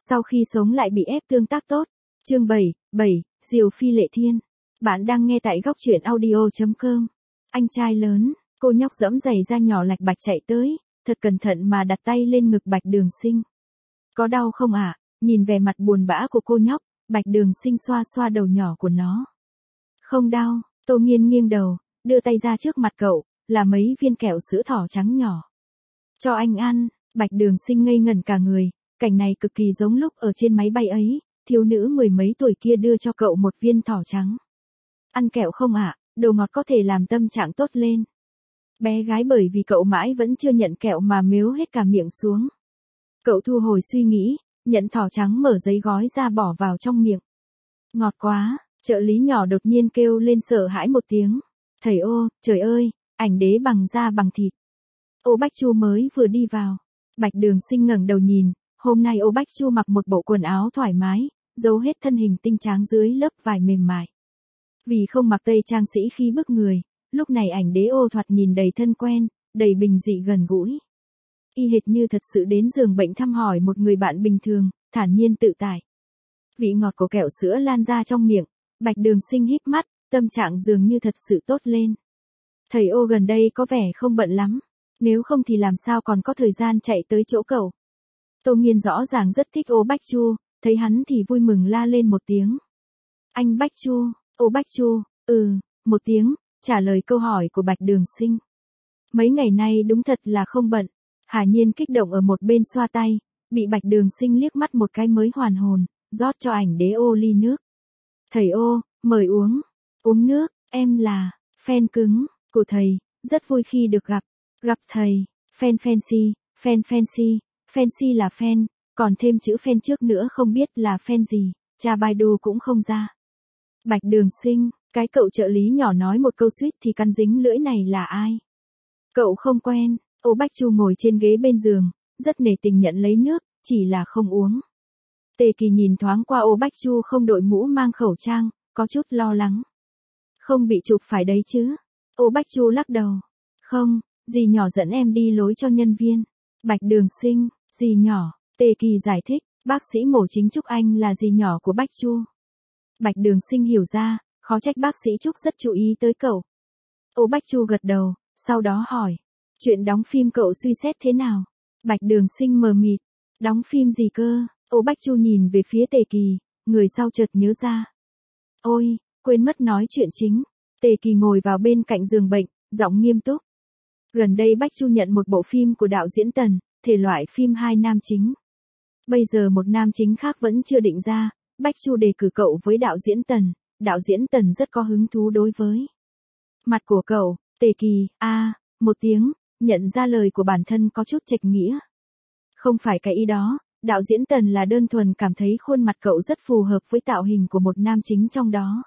Sau khi sống lại bị ép tương tác tốt. Chương 7, Diều Phi Lệ Thiên. Bạn đang nghe tại góc truyện audio.com. Anh trai lớn, cô nhóc giẫm giày da nhỏ lạch bạch chạy tới, thật cẩn thận mà đặt tay lên ngực Bạch Đường Sinh. Có đau không ạ? Nhìn vẻ mặt buồn bã của cô nhóc, Bạch Đường Sinh xoa xoa đầu nhỏ của nó. Không đau, Tô Nghiên nghiêng đầu, đưa tay ra trước mặt cậu, là mấy viên kẹo sữa thỏ trắng nhỏ. Cho anh ăn. Bạch Đường Sinh ngây ngẩn cả người, cảnh này cực kỳ giống lúc ở trên máy bay ấy, thiếu nữ mười mấy tuổi kia đưa cho cậu một viên thỏ trắng. Ăn kẹo không ạ? Đồ ngọt có thể làm tâm trạng tốt lên. Bé gái bởi vì cậu mãi vẫn chưa nhận kẹo mà mếu hết cả miệng xuống. Cậu thu hồi suy nghĩ, nhận thỏ trắng mở giấy gói ra bỏ vào trong miệng. Ngọt quá, trợ lý nhỏ đột nhiên kêu lên sợ hãi một tiếng. Thầy ô, trời ơi, ảnh đế bằng da bằng thịt. Ô Bách Chu mới vừa đi vào. Bạch Đường Sinh ngẩng đầu nhìn, hôm nay Ô Bách Chu mặc một bộ quần áo thoải mái, giấu hết thân hình tinh tráng dưới lớp vải mềm mại. Vì không mặc tây trang sĩ khí bức người, lúc này ảnh đế Ô thoạt nhìn đầy thân quen, đầy bình dị gần gũi. Y hệt như thật sự đến giường bệnh thăm hỏi một người bạn bình thường, thản nhiên tự tại. Vị ngọt của kẹo sữa lan ra trong miệng, Bạch Đường Sinh híp mắt, tâm trạng dường như thật sự tốt lên. Thầy Ô gần đây có vẻ không bận lắm. Nếu không thì làm sao còn có thời gian chạy tới chỗ cậu. Tô Nghiên rõ ràng rất thích Ô Bách Chu, thấy hắn thì vui mừng la lên một tiếng. Anh Bách Chu, Ô Bách Chu, một tiếng, trả lời câu hỏi của Bạch Đường Sinh. Mấy ngày nay đúng thật là không bận. Hà Nhiên kích động ở một bên xoa tay, bị Bạch Đường Sinh liếc mắt một cái mới hoàn hồn, rót cho ảnh đế Ô ly nước. Thầy Ô, mời uống. Uống nước, em là fan cứng của thầy, rất vui khi được gặp. Gặp thầy, fan fancy là fan, còn thêm chữ fan trước nữa không biết là fan gì, cha Baidu cũng không ra. Bạch Đường Sinh, cái cậu trợ lý nhỏ nói một câu suýt thì căn dính lưỡi này là ai? Cậu không quen. Ô Bách Chu ngồi trên ghế bên giường, rất nể tình nhận lấy nước, chỉ là không uống. Tề Kỳ nhìn thoáng qua Ô Bách Chu không đội mũ mang khẩu trang, có chút lo lắng. Không bị chụp phải đấy chứ? Ô Bách Chu lắc đầu. Không. Dì nhỏ dẫn em đi lối cho nhân viên. Bạch Đường Sinh, dì nhỏ. Tề Kỳ giải thích, bác sĩ mổ chính Trúc Anh là dì nhỏ của Bách Chu. Bạch Đường Sinh hiểu ra, khó trách bác sĩ Trúc rất chú ý tới cậu. Ô Bách Chu gật đầu, sau đó hỏi, chuyện đóng phim cậu suy xét thế nào? Bạch Đường Sinh mờ mịt, đóng phim gì cơ? Ô Bách Chu nhìn về phía Tề Kỳ, người sau chợt nhớ ra. Ôi, quên mất nói chuyện chính. Tề Kỳ ngồi vào bên cạnh giường bệnh, giọng nghiêm túc. Gần đây Bách Chu nhận một bộ phim của đạo diễn Tần, thể loại phim hai nam chính. Bây giờ một nam chính khác vẫn chưa định ra, Bách Chu đề cử cậu với đạo diễn Tần, đạo diễn Tần rất có hứng thú đối với mặt của cậu. Tề Kỳ, một tiếng, nhận ra lời của bản thân có chút chệch nghĩa. Không phải cái ý đó, đạo diễn Tần là đơn thuần cảm thấy khuôn mặt cậu rất phù hợp với tạo hình của một nam chính trong đó.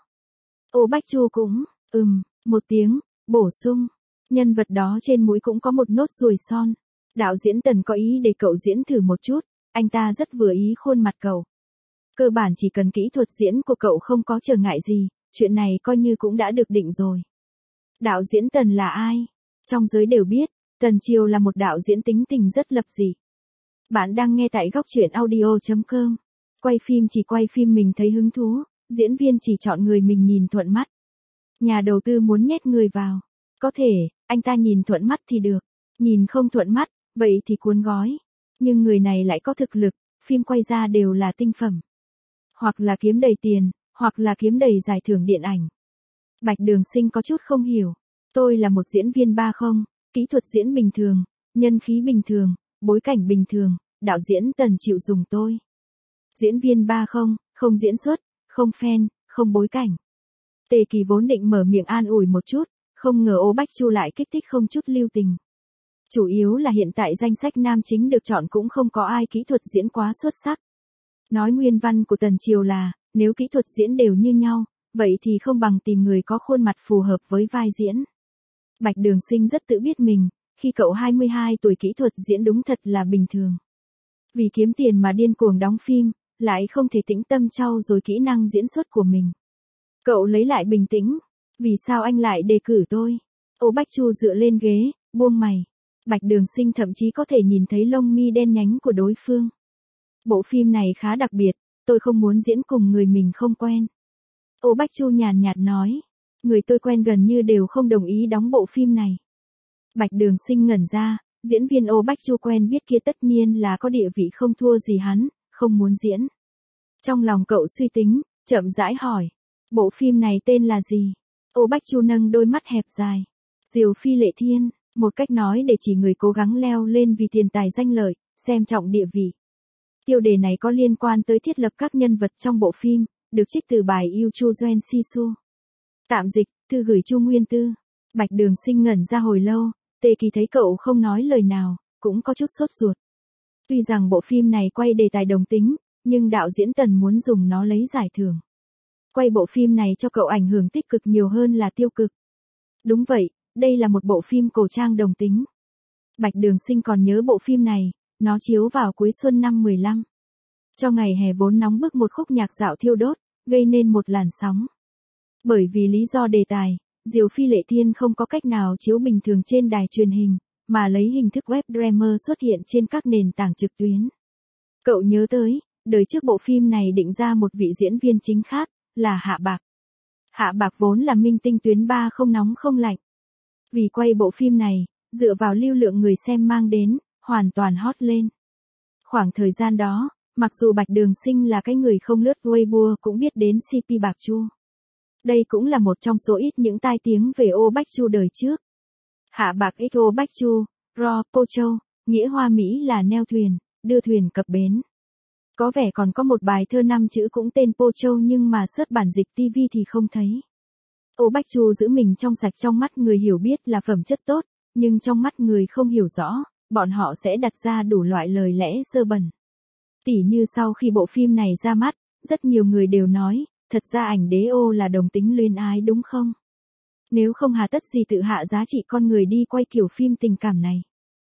Ô Bách Chu cũng, một tiếng, bổ sung. Nhân vật đó trên mũi cũng có một nốt ruồi son. Đạo diễn Tần có ý để cậu diễn thử một chút, anh ta rất vừa ý khuôn mặt cậu. Cơ bản chỉ cần kỹ thuật diễn của cậu không có trở ngại gì, chuyện này coi như cũng đã được định rồi. Đạo diễn Tần là ai? Trong giới đều biết, Tần Triều là một đạo diễn tính tình rất lập dị. Bạn đang nghe tại góc truyện audio.com. Quay phim chỉ quay phim mình thấy hứng thú, diễn viên chỉ chọn người mình nhìn thuận mắt. Nhà đầu tư muốn nhét người vào. Có thể, anh ta nhìn thuận mắt thì được, nhìn không thuận mắt, vậy thì cuốn gói. Nhưng người này lại có thực lực, phim quay ra đều là tinh phẩm. Hoặc là kiếm đầy tiền, hoặc là kiếm đầy giải thưởng điện ảnh. Bạch Đường Sinh có chút không hiểu. Tôi là một diễn viên 30, kỹ thuật diễn bình thường, nhân khí bình thường, bối cảnh bình thường, đạo diễn Tần chịu dùng tôi. Diễn viên 30, không diễn xuất, không fan, không bối cảnh. Tề Kỳ vốn định mở miệng an ủi một chút. Không ngờ Ô Bách Chu lại kích thích không chút lưu tình. Chủ yếu là hiện tại danh sách nam chính được chọn cũng không có ai kỹ thuật diễn quá xuất sắc. Nói nguyên văn của Tần Triều là, nếu kỹ thuật diễn đều như nhau, vậy thì không bằng tìm người có khuôn mặt phù hợp với vai diễn. Bạch Đường Sinh rất tự biết mình, khi cậu 22 tuổi kỹ thuật diễn đúng thật là bình thường. Vì kiếm tiền mà điên cuồng đóng phim, lại không thể tĩnh tâm trau dồi kỹ năng diễn xuất của mình. Cậu lấy lại bình tĩnh. Vì sao anh lại đề cử tôi? Ô Bách Chu dựa lên ghế, buông mày. Bạch Đường Sinh thậm chí có thể nhìn thấy lông mi đen nhánh của đối phương. Bộ phim này khá đặc biệt, tôi không muốn diễn cùng người mình không quen. Ô Bách Chu nhàn nhạt nói. Người tôi quen gần như đều không đồng ý đóng bộ phim này. Bạch Đường Sinh ngẩn ra, diễn viên Ô Bách Chu quen biết kia tất nhiên là có địa vị không thua gì hắn, không muốn diễn. Trong lòng cậu suy tính, chậm rãi hỏi. Bộ phim này tên là gì? Ô Bách Chu nâng đôi mắt hẹp dài. Diều Phi Lệ Thiên, một cách nói để chỉ người cố gắng leo lên vì tiền tài danh lợi, xem trọng địa vị. Tiêu đề này có liên quan tới thiết lập các nhân vật trong bộ phim, được trích từ bài Yêu Chu Doen Si Su. Tạm dịch, thư gửi Chu Nguyên Tư. Bạch Đường Sinh ngẩn ra hồi lâu, Tề Kỳ thấy cậu không nói lời nào, cũng có chút sốt ruột. Tuy rằng bộ phim này quay đề tài đồng tính, nhưng đạo diễn Tần muốn dùng nó lấy giải thưởng. Quay bộ phim này cho cậu ảnh hưởng tích cực nhiều hơn là tiêu cực. Đúng vậy, đây là một bộ phim cổ trang đồng tính. Bạch Đường Sinh còn nhớ bộ phim này, nó chiếu vào cuối xuân năm 15. Cho ngày hè vốn nóng bức một khúc nhạc dạo thiêu đốt, gây nên một làn sóng. Bởi vì lý do đề tài, Diều Phi Lệ Thiên không có cách nào chiếu bình thường trên đài truyền hình, mà lấy hình thức web drama xuất hiện trên các nền tảng trực tuyến. Cậu nhớ tới, đời trước bộ phim này định ra một vị diễn viên chính khác, là Hạ Bạc. Hạ Bạc vốn là minh tinh tuyến 3 không nóng không lạnh. Vì quay bộ phim này, dựa vào lưu lượng người xem mang đến, hoàn toàn hot lên. Khoảng thời gian đó, mặc dù Bạch Đường Sinh là cái người không lướt Weibo cũng biết đến CP Bạc Chu. Đây cũng là một trong số ít những tai tiếng về Ô Bách Chu đời trước. Hạ Bạc x Ô Bách Chu, Ro, Po Châu, nghĩa hoa Mỹ là neo thuyền, đưa thuyền cập bến. Có vẻ còn có một bài thơ 5 chữ cũng tên Po Châu nhưng mà search bản dịch TV thì không thấy. Ô Bách Chu giữ mình trong sạch trong mắt người hiểu biết là phẩm chất tốt, nhưng trong mắt người không hiểu rõ, bọn họ sẽ đặt ra đủ loại lời lẽ dơ bẩn. Tỉ như sau khi bộ phim này ra mắt, rất nhiều người đều nói, thật ra ảnh đế ô là đồng tính luyến ái đúng không? Nếu không hà tất gì tự hạ giá trị con người đi quay kiểu phim tình cảm này.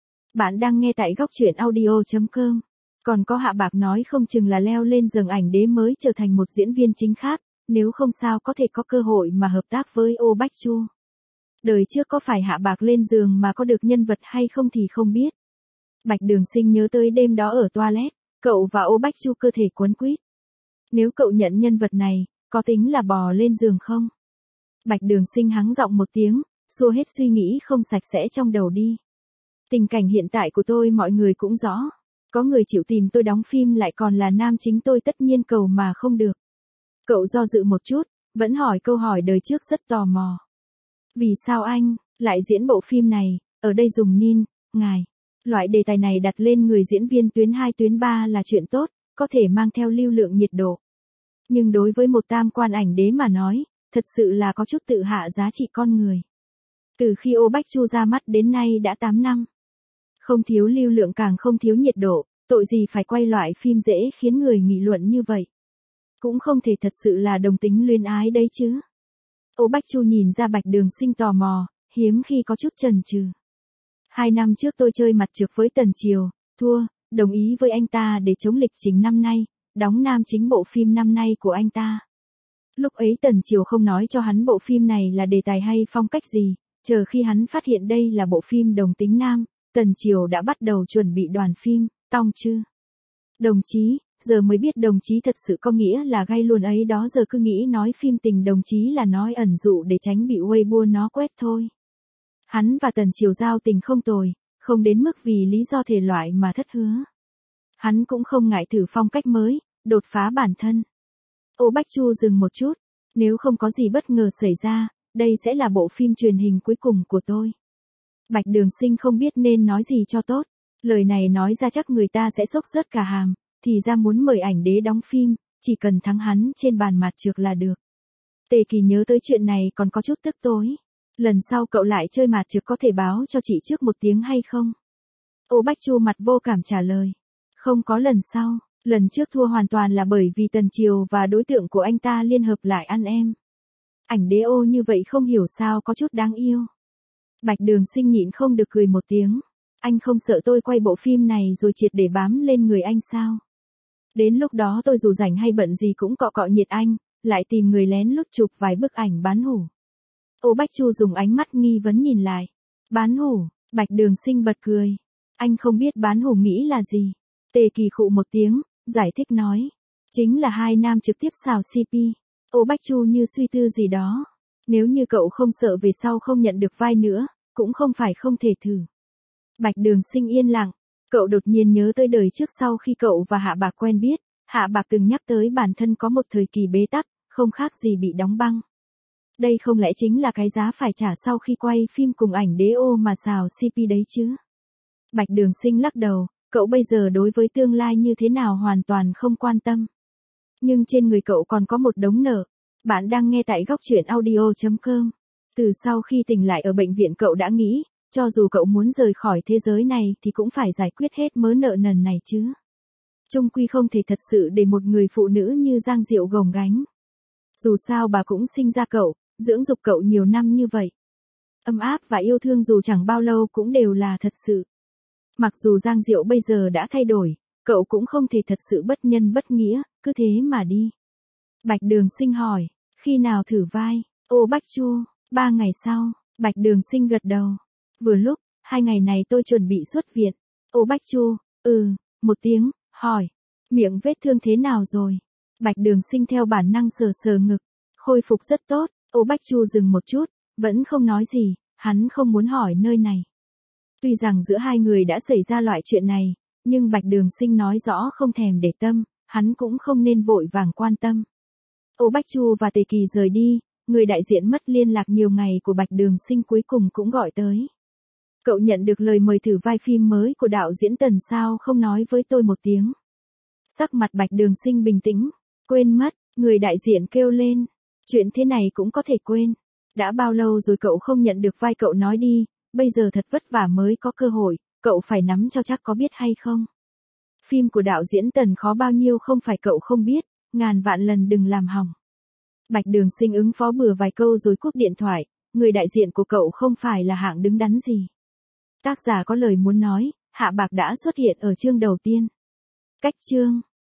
Bạn đang nghe tại góc truyện audio.com. Còn có Hạ Bạc nói không chừng là leo lên giường ảnh đế mới trở thành một diễn viên chính khác, nếu không sao có thể có cơ hội mà hợp tác với Ô Bách Chu. Đời trước có phải Hạ Bạc lên giường mà có được nhân vật hay không thì không biết. Bạch Đường Sinh nhớ tới đêm đó ở toilet, cậu và Ô Bách Chu cơ thể quấn quýt. Nếu cậu nhận nhân vật này, có tính là bò lên giường không? Bạch Đường Sinh hắng giọng một tiếng, xua hết suy nghĩ không sạch sẽ trong đầu đi. Tình cảnh hiện tại của tôi mọi người cũng rõ. Có người chịu tìm tôi đóng phim lại còn là nam chính tôi tất nhiên cầu mà không được. Cậu do dự một chút, vẫn hỏi câu hỏi đời trước rất tò mò. Vì sao anh lại diễn bộ phim này, ở đây dùng nin, ngài. Loại đề tài này đặt lên người diễn viên tuyến 2 tuyến 3 là chuyện tốt, có thể mang theo lưu lượng nhiệt độ. Nhưng đối với một tam quan ảnh đế mà nói, thật sự là có chút tự hạ giá trị con người. Từ khi Ô Bách Chu ra mắt đến nay đã 8 năm. Không thiếu lưu lượng càng không thiếu nhiệt độ, tội gì phải quay loại phim dễ khiến người nghị luận như vậy. Cũng không thể thật sự là đồng tính luyến ái đấy chứ. Ô Bách Chu nhìn ra Bạch Đường Sinh tò mò, hiếm khi có chút chần chừ. 2 năm trước tôi chơi mặt trược với Tần Triều, thua, đồng ý với anh ta để chống lịch trình năm nay, đóng nam chính bộ phim năm nay của anh ta. Lúc ấy Tần Triều không nói cho hắn bộ phim này là đề tài hay phong cách gì, chờ khi hắn phát hiện đây là bộ phim đồng tính nam, Tần Triều đã bắt đầu chuẩn bị đoàn phim, Tong Chư. Đồng chí, giờ mới biết đồng chí thật sự có nghĩa là gay luôn ấy đó, giờ cứ nghĩ nói phim tình đồng chí là nói ẩn dụ để tránh bị Weibo nó quét thôi. Hắn và Tần Triều giao tình không tồi, không đến mức vì lý do thể loại mà thất hứa. Hắn cũng không ngại thử phong cách mới, đột phá bản thân. Ô Bách Chu dừng một chút, nếu không có gì bất ngờ xảy ra, đây sẽ là bộ phim truyền hình cuối cùng của tôi. Bạch Đường Sinh không biết nên nói gì cho tốt, lời này nói ra chắc người ta sẽ sốc rớt cả hàm, thì ra muốn mời ảnh đế đóng phim, chỉ cần thắng hắn trên bàn mặt trược là được. Tề Kỳ nhớ tới chuyện này còn có chút tức tối. Lần sau cậu lại chơi mặt trược có thể báo cho chị trước một tiếng hay không? Ô Bách Chu mặt vô cảm trả lời. Không có lần sau, lần trước thua hoàn toàn là bởi vì Tần Triều và đối tượng của anh ta liên hợp lại ăn em. Ảnh đế ô như vậy không hiểu sao có chút đáng yêu. Bạch Đường Sinh nhịn không được cười một tiếng. Anh không sợ tôi quay bộ phim này rồi triệt để bám lên người anh sao? Đến lúc đó tôi dù rảnh hay bận gì cũng cọ cọ nhiệt anh, lại tìm người lén lút chụp vài bức ảnh bán hủ. Ô Bách Chu dùng ánh mắt nghi vấn nhìn lại. Bán hủ, Bạch Đường Sinh bật cười. Anh không biết bán hủ nghĩ là gì. Tề Kỳ khụ một tiếng, Giải thích nói. Chính là hai nam trực tiếp xào CP. Ô Bách Chu như suy tư gì đó. Nếu như cậu không sợ về sau không nhận được vai nữa, cũng không phải không thể thử. Bạch Đường Sinh yên lặng. Cậu đột nhiên nhớ tới đời trước sau khi cậu và Hạ Bạc quen biết. Hạ Bạc từng nhắc tới bản thân có một thời kỳ bế tắc, không khác gì bị đóng băng. Đây không lẽ chính là cái giá phải trả sau khi quay phim cùng ảnh đế ô mà xào CP đấy chứ? Bạch Đường Sinh lắc đầu, cậu bây giờ đối với tương lai như thế nào hoàn toàn không quan tâm. Nhưng trên người cậu còn có một đống nợ. Bạn đang nghe tại góc truyện audio.com. Từ sau khi tỉnh lại ở bệnh viện cậu đã nghĩ, cho dù cậu muốn rời khỏi thế giới này thì cũng phải giải quyết hết mớ nợ nần này chứ. Chung quy không thể thật sự để một người phụ nữ như Giang Diệu gồng gánh. Dù sao bà cũng sinh ra cậu, dưỡng dục cậu nhiều năm như vậy. Ấm áp và yêu thương dù chẳng bao lâu cũng đều là thật sự. Mặc dù Giang Diệu bây giờ đã thay đổi, cậu cũng không thể thật sự bất nhân bất nghĩa, cứ thế mà đi. Bạch Đường Sinh hỏi, khi nào thử vai? Ô Bách Chu, 3 ngày sau, Bạch Đường Sinh gật đầu. Vừa lúc, 2 ngày này tôi chuẩn bị xuất viện. Ô Bách Chu, một tiếng, hỏi, miệng vết thương thế nào rồi? Bạch Đường Sinh theo bản năng sờ sờ ngực, khôi phục rất tốt. Ô Bách Chu dừng một chút, vẫn không nói gì, hắn không muốn hỏi nơi này. Tuy rằng giữa hai người đã xảy ra loại chuyện này, nhưng Bạch Đường Sinh nói rõ không thèm để tâm, hắn cũng không nên vội vàng quan tâm. Ô Bách Chu và Tề Kỳ rời đi, người đại diện mất liên lạc nhiều ngày của Bạch Đường Sinh cuối cùng cũng gọi tới. Cậu nhận được lời mời thử vai phim mới của đạo diễn Tần sao không nói với tôi một tiếng. Sắc mặt Bạch Đường Sinh bình tĩnh, quên mất, người đại diện kêu lên. Chuyện thế này cũng có thể quên. Đã bao lâu rồi cậu không nhận được vai, cậu nói đi, bây giờ thật vất vả mới có cơ hội, cậu phải nắm cho chắc, có biết hay không? Phim của đạo diễn Tần khó bao nhiêu không phải cậu không biết, ngàn vạn lần đừng làm hỏng. Bạch Đường Sinh ứng phó bừa vài câu rồi cúp điện thoại, người đại diện của cậu không phải là hạng đứng đắn gì. Tác giả có lời muốn nói, Hạ Bạc đã xuất hiện ở chương đầu tiên. Cách chương